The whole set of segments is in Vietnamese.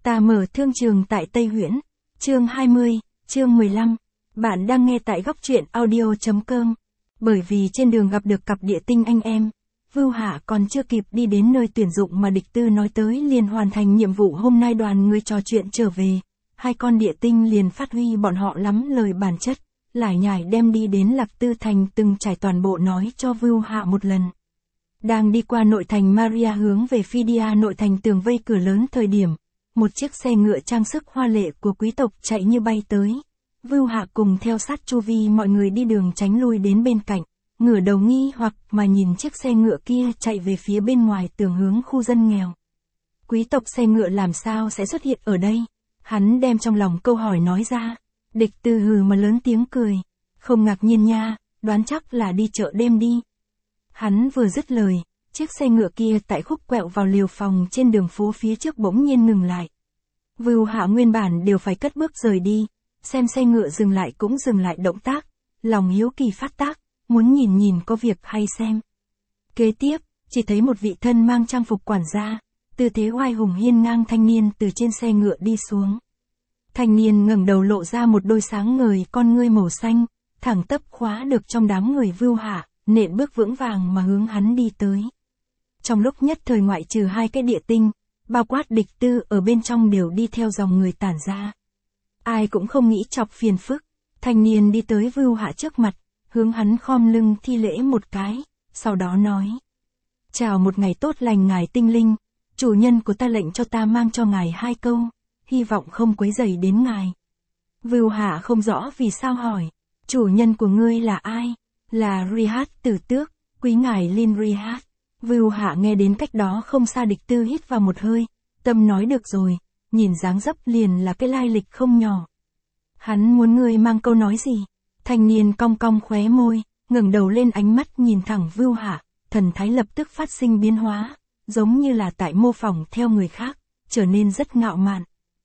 Ta mở thương trường tại Tây Huyễn. Chương 20, chương 15. Bạn đang nghe tại góc truyện audio.com. Bởi vì trên đường gặp được cặp địa tinh anh em, Vưu Hạ còn chưa kịp đi đến nơi tuyển dụng mà địch tư nói tới liền hoàn thành nhiệm vụ. Hôm nay đoàn người trò chuyện trở về, hai con địa tinh liền phát huy bọn họ lắm lời bản chất, lải nhải đem đi đến Lạc Tư Thành từng trải toàn bộ nói cho Vưu Hạ một lần. Đang đi qua nội thành Maria hướng về Fidia nội thành tường vây cửa lớn thời điểm, một chiếc xe ngựa trang sức hoa lệ của quý tộc chạy như bay tới. Vưu Hạ cùng theo sát chu vi mọi người đi đường tránh lui đến bên cạnh, ngửa đầu nghi hoặc mà nhìn chiếc xe ngựa kia chạy về phía bên ngoài tường hướng khu dân nghèo. Quý tộc xe ngựa làm sao sẽ xuất hiện ở đây? Hắn đem trong lòng câu hỏi nói ra. Địch tư hừ mà lớn tiếng cười. Không ngạc nhiên nha, đoán chắc là đi chợ đêm đi. Hắn vừa dứt lời, chiếc xe ngựa kia tại khúc quẹo vào liều phòng trên đường phố phía trước bỗng nhiên ngừng lại. Vưu Hạ nguyên bản đều phải cất bước rời đi, xem xe ngựa dừng lại cũng dừng lại động tác, lòng hiếu kỳ phát tác, muốn nhìn có việc hay xem. Kế tiếp, chỉ thấy một vị thân mang trang phục quản gia, tư thế oai hùng hiên ngang thanh niên từ trên xe ngựa đi xuống. Thanh niên ngẩng đầu lộ ra một đôi sáng ngời con ngươi màu xanh, thẳng tắp khóa được trong đám người Vưu Hạ, nện bước vững vàng mà hướng hắn đi tới. Trong lúc nhất thời ngoại trừ hai cái địa tinh, bao quát địch tư ở bên trong đều đi theo dòng người tản ra. Ai cũng không nghĩ chọc phiền phức, thanh niên đi tới Vưu Hạ trước mặt, hướng hắn khom lưng thi lễ một cái, sau đó nói. Chào một ngày tốt lành ngài tinh linh, chủ nhân của ta lệnh cho ta mang cho ngài hai câu, hy vọng không quấy rầy đến ngài. Vưu Hạ không rõ vì sao hỏi, chủ nhân của ngươi là ai? Là Rihat Tử Tước, quý ngài Lin Rihat. Vưu Hạ nghe đến cách đó không xa địch tư hít vào một hơi, tâm nói được rồi, nhìn dáng dấp liền là cái lai lịch không nhỏ. Hắn muốn ngươi mang câu nói gì? Thanh niên cong cong khóe môi, ngẩng đầu lên ánh mắt nhìn thẳng Vưu Hạ, thần thái lập tức phát sinh biến hóa, giống như là tại mô phỏng theo người khác, trở nên rất ngạo mạn.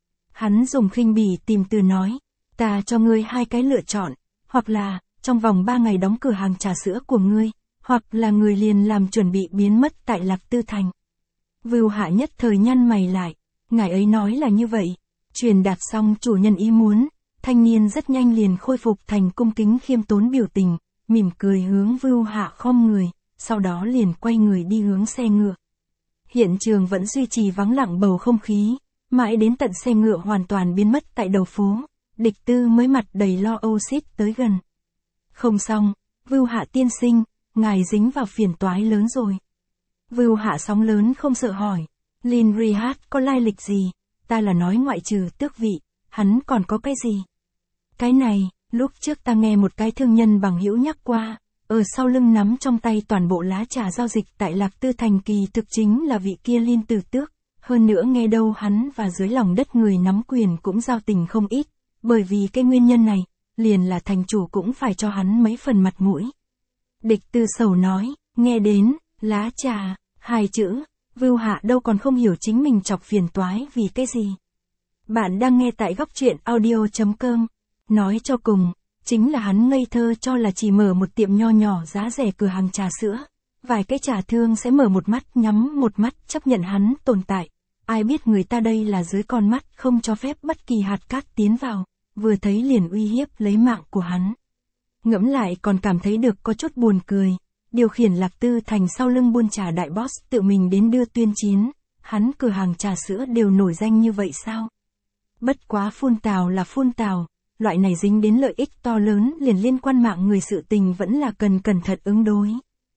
Hắn dùng khinh bỉ tìm từ nói, ta cho ngươi hai cái lựa chọn, hoặc là, trong vòng 3 ngày đóng cửa hàng trà sữa của ngươi, hoặc là người liền làm chuẩn bị biến mất tại Lạc Tư Thành. Vưu Hạ nhất thời nhăn mày lại, ngài ấy nói là như vậy, truyền đạt xong chủ nhân ý muốn, thanh niên rất nhanh liền khôi phục thành cung kính khiêm tốn biểu tình, mỉm cười hướng Vưu Hạ khom người, sau đó liền quay người đi hướng xe ngựa. Hiện trường vẫn duy trì vắng lặng bầu không khí, mãi đến tận xe ngựa hoàn toàn biến mất tại đầu phố, địch tư mới mặt đầy lo âu xít tới gần. Không xong, Vưu Hạ tiên sinh, ngài dính vào phiền toái lớn rồi. Vưu Hạ sóng lớn không sợ hỏi, Lin Rihat có lai lịch gì? Ta là nói ngoại trừ tước vị, hắn còn có cái gì? Cái này, lúc trước ta nghe một cái thương nhân bằng hữu nhắc qua, ở sau lưng nắm trong tay toàn bộ lá trà giao dịch tại Lạc Tư Thành kỳ thực chính là vị kia Lin Tử Tước. Hơn nữa nghe đâu hắn và dưới lòng đất người nắm quyền cũng giao tình không ít, bởi vì cái nguyên nhân này, liền là thành chủ cũng phải cho hắn mấy phần mặt mũi. Địch tư sầu nói, nghe đến, lá trà, hai chữ, Vưu Hạ đâu còn không hiểu chính mình chọc phiền toái vì cái gì. Bạn đang nghe tại góc truyện audio.com, nói cho cùng, chính là hắn ngây thơ cho là chỉ mở một tiệm nho nhỏ giá rẻ cửa hàng trà sữa, vài cái trà thương sẽ mở một mắt nhắm một mắt chấp nhận hắn tồn tại. Ai biết người ta đây là dưới con mắt không cho phép bất kỳ hạt cát tiến vào, vừa thấy liền uy hiếp lấy mạng của hắn. Ngẫm lại còn cảm thấy được có chút buồn cười, điều khiển Lạc Tư Thành sau lưng buôn trà đại boss tự mình đến đưa tuyên chiến, hắn cửa hàng trà sữa đều nổi danh như vậy sao? Bất quá phun tào là phun tào, loại này dính đến lợi ích to lớn liền liên quan mạng người sự tình vẫn là cần cẩn thận ứng đối.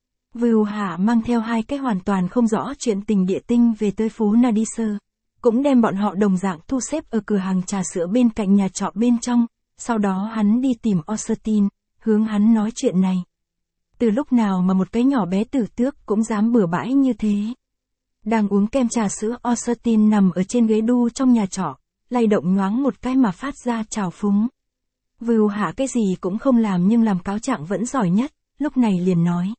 Vưu Hạ mang theo hai cái hoàn toàn không rõ chuyện tình địa tinh về tới phố Nadisơ, cũng đem bọn họ đồng dạng thu xếp ở cửa hàng trà sữa bên cạnh nhà trọ bên trong, sau đó hắn đi tìm Austin, hướng hắn nói chuyện này. Từ lúc nào mà một cái nhỏ bé Tử Tước cũng dám bừa bãi như thế. Đang uống kem trà sữa Austin nằm ở trên ghế đu trong nhà trọ, lay động nhoáng một cái mà phát ra trào phúng. Vưu Hạ cái gì cũng không làm nhưng làm cáo trạng vẫn giỏi nhất, lúc này liền nói.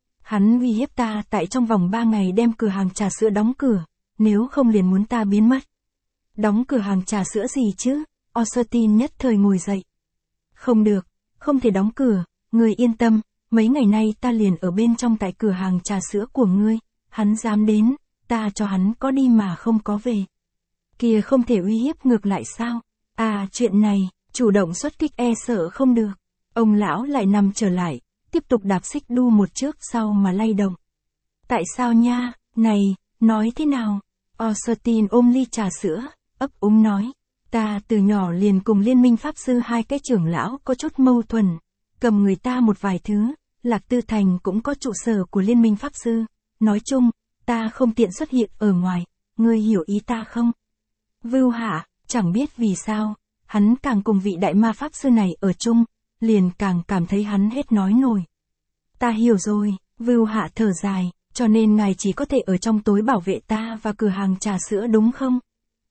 Hắn uy hiếp ta tại trong vòng 3 ngày đem cửa hàng trà sữa đóng cửa, nếu không liền muốn ta biến mất. Đóng cửa hàng trà sữa gì chứ? Austin nhất thời ngồi dậy. Không được, không thể đóng cửa, ngươi yên tâm, mấy ngày nay ta liền ở bên trong tại cửa hàng trà sữa của ngươi, hắn dám đến, ta cho hắn có đi mà không có về. Kia không thể uy hiếp ngược lại sao? À chuyện này, chủ động xuất kích e sợ không được. Ông lão lại nằm trở lại, tiếp tục đạp xích đu một trước sau mà lay động. Tại sao nha, này, nói thế nào? Austin ôm ly trà sữa, ấp úng nói. Ta từ nhỏ liền cùng Liên minh Pháp Sư hai cái trưởng lão có chút mâu thuẫn, cầm người ta một vài thứ, Lạc Tư Thành cũng có trụ sở của Liên minh Pháp Sư. Nói chung, ta không tiện xuất hiện ở ngoài, ngươi hiểu ý ta không? Vưu Hạ, chẳng biết vì sao, hắn càng cùng vị đại ma Pháp Sư này ở chung, liền càng cảm thấy hắn hết nói nổi. Ta hiểu rồi, Vưu Hạ thở dài, cho nên ngài chỉ có thể ở trong tối bảo vệ ta và cửa hàng trà sữa đúng không?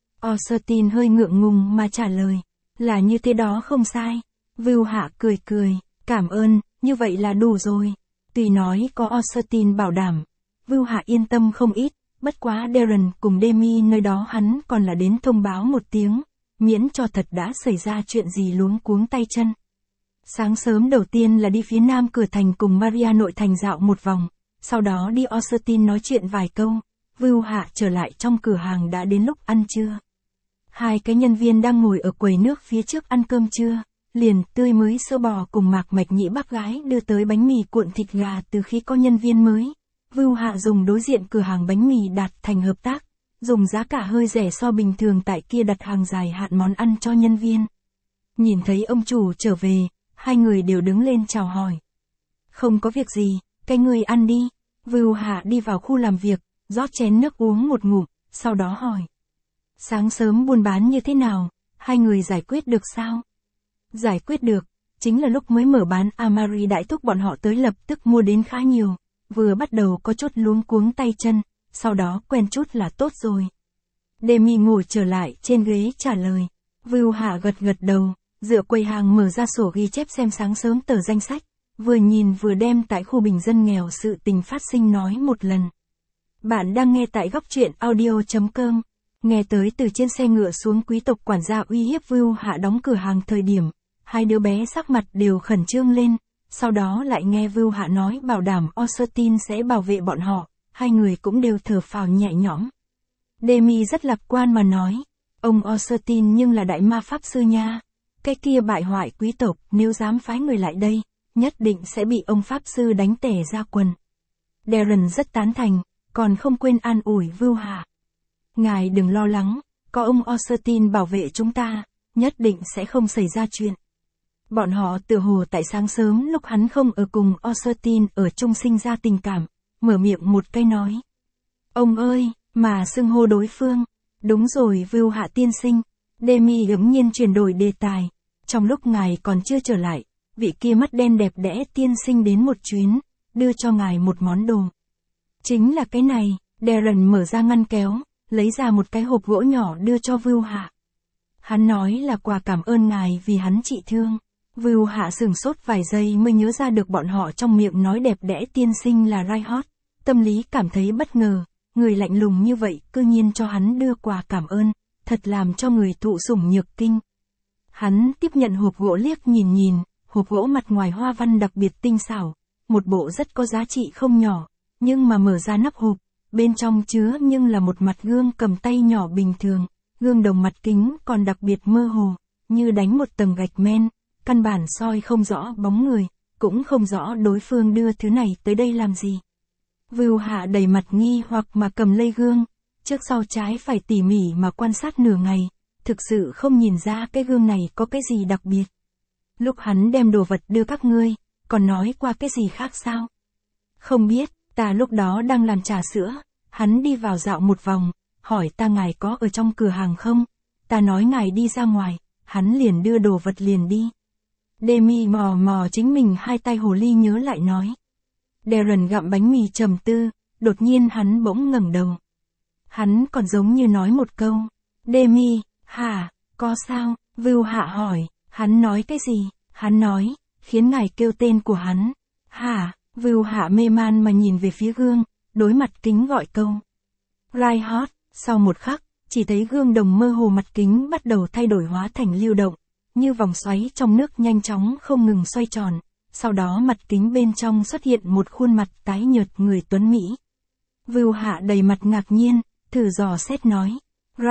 Austin hơi ngượng ngùng mà trả lời, là như thế đó không sai. Vưu Hạ cười cười, cảm ơn, như vậy là đủ rồi. Tuy nói có Austin bảo đảm, Vưu Hạ yên tâm không ít, bất quá Darren cùng Demi nơi đó hắn còn là đến thông báo một tiếng, miễn cho thật đã xảy ra chuyện gì luống cuống tay chân. Sáng sớm đầu tiên là đi phía nam cửa thành cùng Maria nội thành dạo một vòng, sau đó đi Austin nói chuyện vài câu, Vưu Hạ trở lại trong cửa hàng đã đến lúc ăn trưa. Hai cái nhân viên đang ngồi ở quầy nước phía trước ăn cơm trưa, liền tươi mới sữa bò cùng Mạc Mạch Nhĩ bác gái đưa tới bánh mì cuộn thịt gà từ khi có nhân viên mới. Vưu Hạ dùng đối diện cửa hàng bánh mì đạt thành hợp tác, dùng giá cả hơi rẻ so bình thường tại kia đặt hàng dài hạn món ăn cho nhân viên. Nhìn thấy ông chủ trở về, hai người đều đứng lên chào hỏi. Không có việc gì, cái người ăn đi. Vưu Hạ đi vào khu làm việc, rót chén nước uống một ngụm, sau đó hỏi. Sáng sớm buôn bán như thế nào, hai người giải quyết được sao? Giải quyết được, chính là lúc mới mở bán Amari đại thúc bọn họ tới lập tức mua đến khá nhiều, vừa bắt đầu có chút luống cuống tay chân, sau đó quen chút là tốt rồi. Demi ngồi trở lại trên ghế trả lời, Vưu Hạ gật gật đầu, dựa quầy hàng mở ra sổ ghi chép xem sáng sớm tờ danh sách, vừa nhìn vừa đem tại khu bình dân nghèo sự tình phát sinh nói một lần. Bạn đang nghe tại góc truyện audio.com. Nghe tới từ trên xe ngựa xuống quý tộc quản gia uy hiếp Vưu Hạ đóng cửa hàng thời điểm, hai đứa bé sắc mặt đều khẩn trương lên, sau đó lại nghe Vưu Hạ nói bảo đảm Austin sẽ bảo vệ bọn họ, hai người cũng đều thở phào nhẹ nhõm. Demi rất lạc quan mà nói, ông Austin nhưng là đại ma pháp sư nha, cái kia bại hoại quý tộc nếu dám phái người lại đây, nhất định sẽ bị ông pháp sư đánh tẻ ra quần. Darren rất tán thành, còn không quên an ủi Vưu Hạ. Ngài đừng lo lắng, có ông Austin bảo vệ chúng ta, nhất định sẽ không xảy ra chuyện. Bọn họ tựa hồ tại sáng sớm lúc hắn không ở cùng Austin ở chung sinh ra tình cảm, mở miệng một cái nói. Ông ơi, mà xưng hô đối phương. Đúng rồi Vưu Hạ tiên sinh. Demi ngẫm nhiên chuyển đổi đề tài. Trong lúc ngài còn chưa trở lại, vị kia mắt đen đẹp đẽ tiên sinh đến một chuyến, đưa cho ngài một món đồ. Chính là cái này, Darren mở ra ngăn kéo, lấy ra một cái hộp gỗ nhỏ đưa cho Vưu Hạ. Hắn nói là quà cảm ơn ngài vì hắn trị thương. Vưu Hạ sửng sốt vài giây mới nhớ ra được bọn họ trong miệng nói đẹp đẽ tiên sinh là Reinhardt, tâm lý cảm thấy bất ngờ, người lạnh lùng như vậy cư nhiên cho hắn đưa quà cảm ơn, thật làm cho người thụ sủng nhược kinh. Hắn tiếp nhận hộp gỗ liếc nhìn nhìn, hộp gỗ mặt ngoài hoa văn đặc biệt tinh xảo, một bộ rất có giá trị không nhỏ, nhưng mà mở ra nắp hộp, bên trong chứa nhưng là một mặt gương cầm tay nhỏ bình thường, gương đồng mặt kính còn đặc biệt mơ hồ, như đánh một tầng gạch men, căn bản soi không rõ bóng người, cũng không rõ đối phương đưa thứ này tới đây làm gì. Vưu Hạ đầy mặt nghi hoặc mà cầm lấy gương, trước sau trái phải tỉ mỉ mà quan sát nửa ngày, thực sự không nhìn ra cái gương này có cái gì đặc biệt. Lúc hắn đem đồ vật đưa các ngươi, còn nói qua cái gì khác sao? Không biết, ta lúc đó đang làm trà sữa, hắn đi vào dạo một vòng, hỏi ta ngài có ở trong cửa hàng không? Ta nói ngài đi ra ngoài, hắn liền đưa đồ vật liền đi. Demi mò mò chính mình hai tay hồ ly nhớ lại nói. Darren gặm bánh mì trầm tư, đột nhiên hắn bỗng ngẩng đầu. Hắn còn giống như nói một câu. Demi, hả, có sao? Vưu Hạ hỏi, hắn nói cái gì? Hắn nói, khiến ngài kêu tên của hắn. Hả? Vưu Hạ mê man mà nhìn về phía gương, đối mặt kính gọi câu. Reinhardt, sau một khắc, chỉ thấy gương đồng mơ hồ mặt kính bắt đầu thay đổi hóa thành lưu động, như vòng xoáy trong nước nhanh chóng không ngừng xoay tròn, sau đó mặt kính bên trong xuất hiện một khuôn mặt tái nhợt người tuấn Mỹ. Vưu Hạ đầy mặt ngạc nhiên, thử dò xét nói,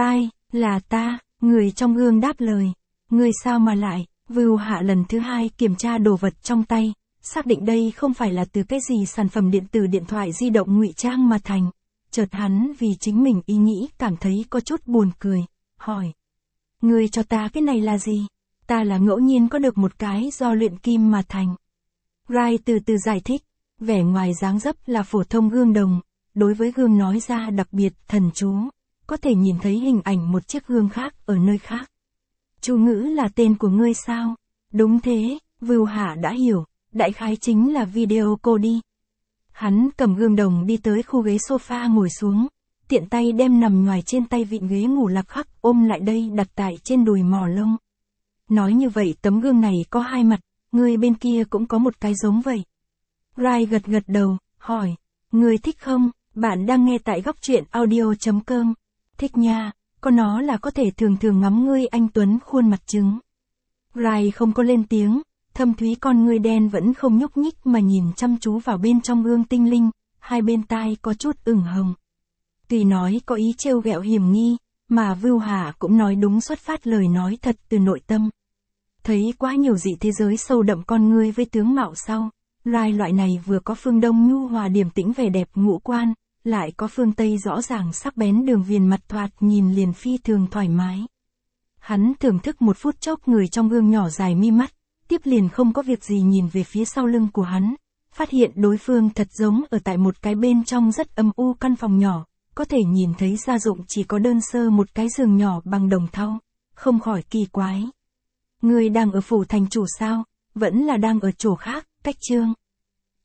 Là ta, người trong gương đáp lời. Người sao mà lại? Vưu Hạ lần thứ hai kiểm tra đồ vật trong tay, xác định đây không phải là từ cái gì sản phẩm điện tử điện thoại di động ngụy trang mà thành. Chợt hắn vì chính mình ý nghĩ cảm thấy có chút buồn cười, hỏi. Người cho ta cái này là gì? Ta là ngẫu nhiên có được một cái do luyện kim mà thành. Rai từ từ giải thích, vẻ ngoài dáng dấp là phổ thông gương đồng, đối với gương nói ra đặc biệt thần chú, có thể nhìn thấy hình ảnh một chiếc gương khác ở nơi khác. Chú ngữ là tên của ngươi sao? Đúng thế, Vưu Hạ đã hiểu, đại khái chính là video cô đi. Hắn cầm gương đồng đi tới khu ghế sofa ngồi xuống, tiện tay đem nằm ngoài trên tay vịn ghế ngủ Lạc Khắc ôm lại đây đặt tại trên đùi mò lông. Nói như vậy tấm gương này có hai mặt, ngươi bên kia cũng có một cái giống vậy. Rai gật gật đầu, hỏi, ngươi thích không? Bạn đang nghe tại góc truyện audio.com. Thích nha, có nó là có thể thường thường ngắm ngươi anh tuấn khuôn mặt trứng. Rai không có lên tiếng, thâm thúy con ngươi đen vẫn không nhúc nhích mà nhìn chăm chú vào bên trong gương tinh linh, hai bên tai có chút ửng hồng. Tuy nói có ý trêu ghẹo hiểm nghi, mà Vưu Hạ cũng nói đúng xuất phát lời nói thật từ nội tâm. Thấy quá nhiều dị thế giới sâu đậm con ngươi với tướng mạo sau, Rai loại này vừa có phương Đông nhu hòa điềm tĩnh vẻ đẹp ngũ quan, lại có phương Tây rõ ràng sắc bén đường viền mặt thoạt nhìn liền phi thường thoải mái. Hắn thưởng thức một phút chốc người trong gương nhỏ dài mi mắt, tiếp liền không có việc gì nhìn về phía sau lưng của hắn, phát hiện đối phương thật giống ở tại một cái bên trong rất âm u căn phòng nhỏ, có thể nhìn thấy gia dụng chỉ có đơn sơ một cái giường nhỏ bằng đồng thau, không khỏi kỳ quái. Ngươi đang ở phủ thành chủ sao, vẫn là đang ở chỗ khác, Cách Chương.